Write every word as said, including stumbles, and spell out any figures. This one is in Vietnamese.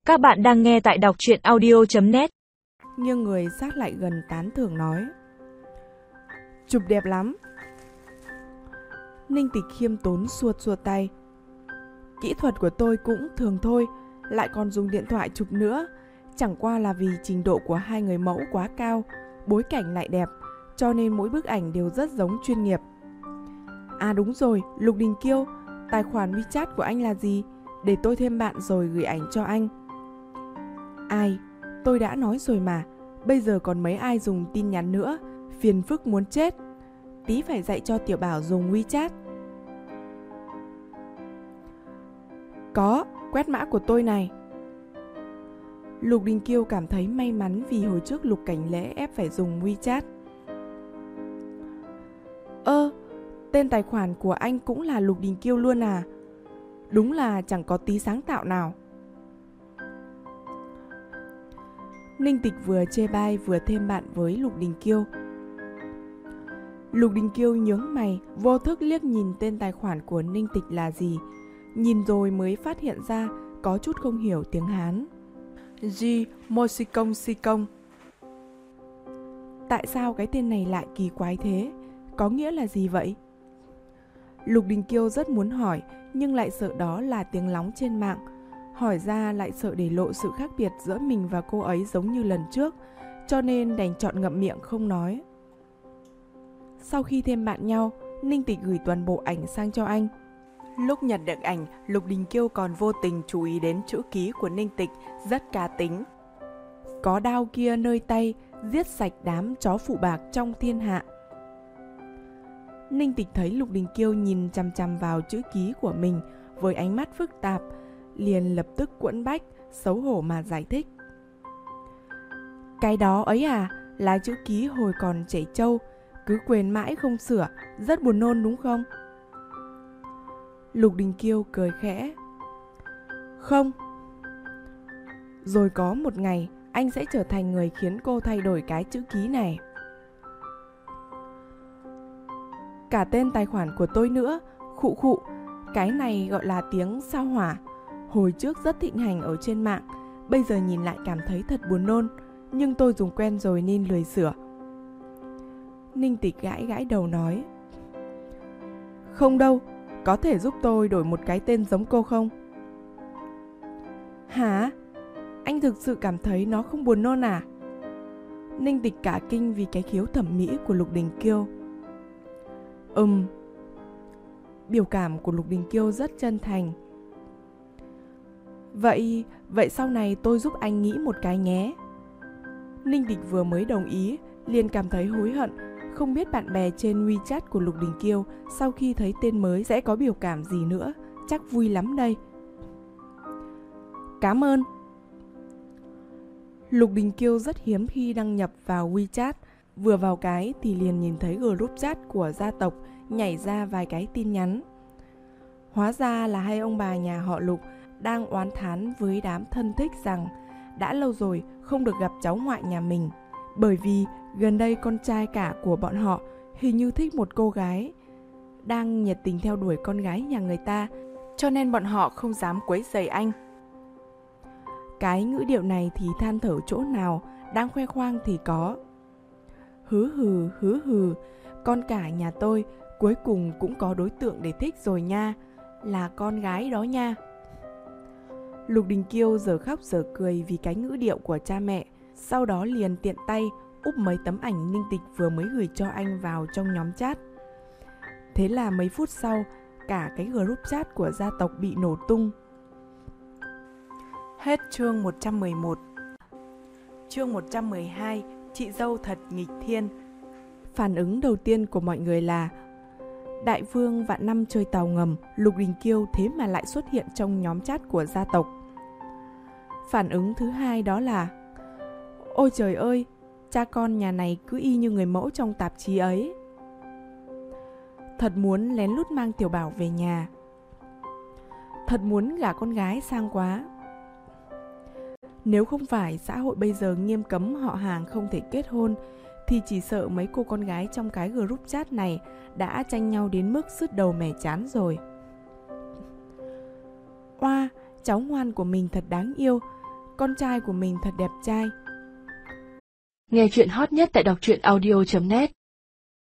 Các bạn đang nghe tại đọc truyện audio chấm net. Nghiêng người sát lại gần tán thưởng nói: Chụp đẹp lắm. Ninh Tịch khiêm tốn xua xua tay: Kỹ thuật của tôi cũng thường thôi, lại còn dùng điện thoại chụp nữa. Chẳng qua là vì trình độ của hai người mẫu quá cao, bối cảnh lại đẹp, cho nên mỗi bức ảnh đều rất giống chuyên nghiệp. À đúng rồi, Lục Đình Kiêu, tài khoản WeChat của anh là gì? Để tôi thêm bạn rồi gửi ảnh cho anh. Ai? Tôi đã nói rồi mà, bây giờ còn mấy ai dùng tin nhắn nữa, phiền phức muốn chết. Tí phải dạy cho Tiểu Bảo dùng WeChat. Có, quét mã của tôi này. Lục Đình Kiêu cảm thấy may mắn vì hồi trước Lục Cảnh Lễ ép phải dùng WeChat. Ơ, tên tài khoản của anh cũng là Lục Đình Kiêu luôn à? Đúng là chẳng có tí sáng tạo nào. Ninh Tịch vừa chê bai vừa thêm bạn với Lục Đình Kiêu. Lục Đình Kiêu nhướng mày, vô thức liếc nhìn tên tài khoản của Ninh Tịch là gì. Nhìn rồi mới phát hiện ra có chút không hiểu tiếng Hán. G Mô Si Công Si Công. Tại sao cái tên này lại kỳ quái thế? Có nghĩa là gì vậy? Lục Đình Kiêu rất muốn hỏi, nhưng lại sợ đó là tiếng lóng trên mạng. Hỏi ra lại sợ để lộ sự khác biệt giữa mình và cô ấy giống như lần trước, cho nên đành chọn ngậm miệng không nói. Sau khi thêm bạn nhau, Ninh Tịch gửi toàn bộ ảnh sang cho anh. Lúc nhận được ảnh, Lục Đình Kiêu còn vô tình chú ý đến chữ ký của Ninh Tịch, rất cá tính. Có đao kia nơi tay, giết sạch đám chó phụ bạc trong thiên hạ. Ninh Tịch thấy Lục Đình Kiêu nhìn chằm chằm vào chữ ký của mình với ánh mắt phức tạp, liền lập tức quẫn bách, xấu hổ mà giải thích. Cái đó ấy à, là chữ ký hồi còn trẻ trâu, cứ quên mãi không sửa, rất buồn nôn đúng không? Lục Đình Kiêu cười khẽ. Không. Rồi có một ngày, anh sẽ trở thành người khiến cô thay đổi cái chữ ký này. Cả tên tài khoản của tôi nữa, khụ khụ, cái này gọi là tiếng sao hỏa. Hồi trước rất thịnh hành ở trên mạng, bây giờ nhìn lại cảm thấy thật buồn nôn, nhưng tôi dùng quen rồi nên lười sửa. Ninh Tịch gãi gãi đầu nói. Không đâu, có thể giúp tôi đổi một cái tên giống cô không? Hả? Anh thực sự cảm thấy nó không buồn nôn à? Ninh Tịch cả kinh vì cái khiếu thẩm mỹ của Lục Đình Kiêu. Ừm. Biểu cảm của Lục Đình Kiêu rất chân thành. Vậy, vậy sau này tôi giúp anh nghĩ một cái nhé. Ninh Tịch vừa mới đồng ý, liền cảm thấy hối hận, không biết bạn bè trên WeChat của Lục Đình Kiêu sau khi thấy tên mới sẽ có biểu cảm gì nữa, chắc vui lắm đây. Cảm ơn. Lục Đình Kiêu rất hiếm khi đăng nhập vào WeChat, vừa vào cái thì liền nhìn thấy group chat của gia tộc nhảy ra vài cái tin nhắn. Hóa ra là hai ông bà nhà họ Lục đang oán thán với đám thân thích rằng đã lâu rồi không được gặp cháu ngoại nhà mình, bởi vì gần đây con trai cả của bọn họ hình như thích một cô gái, đang nhiệt tình theo đuổi con gái nhà người ta, cho nên bọn họ không dám quấy rầy anh. Cái ngữ điệu này thì than thở chỗ nào, đang khoe khoang thì có. Hứ hừ, hứ hừ, con cả nhà tôi cuối cùng cũng có đối tượng để thích rồi nha, là con gái đó nha. Lục Đình Kiêu giờ khóc giờ cười vì cái ngữ điệu của cha mẹ, sau đó liền tiện tay úp mấy tấm ảnh Ninh Tịch vừa mới gửi cho anh vào trong nhóm chat. Thế là mấy phút sau, cả cái group chat của gia tộc bị nổ tung. Hết chương một trăm mười một. Chương một trăm mười hai, chị dâu thật nghịch thiên. Phản ứng đầu tiên của mọi người là Đại vương vạn năm chơi tàu ngầm, Lục Đình Kiêu thế mà lại xuất hiện trong nhóm chat của gia tộc. Phản ứng thứ hai đó là Ôi trời ơi, cha con nhà này cứ y như người mẫu trong tạp chí ấy. Thật muốn lén lút mang Tiểu Bảo về nhà. Thật muốn gả con gái sang quá. Nếu không phải xã hội bây giờ nghiêm cấm họ hàng không thể kết hôn, thì chỉ sợ mấy cô con gái trong cái group chat này đã tranh nhau đến mức sứt đầu mẻ chán rồi. Oa, cháu ngoan của mình thật đáng yêu. con trai của mình thật đẹp trai. Nghe chuyện hot nhất tại đọc truyện audio chấm net.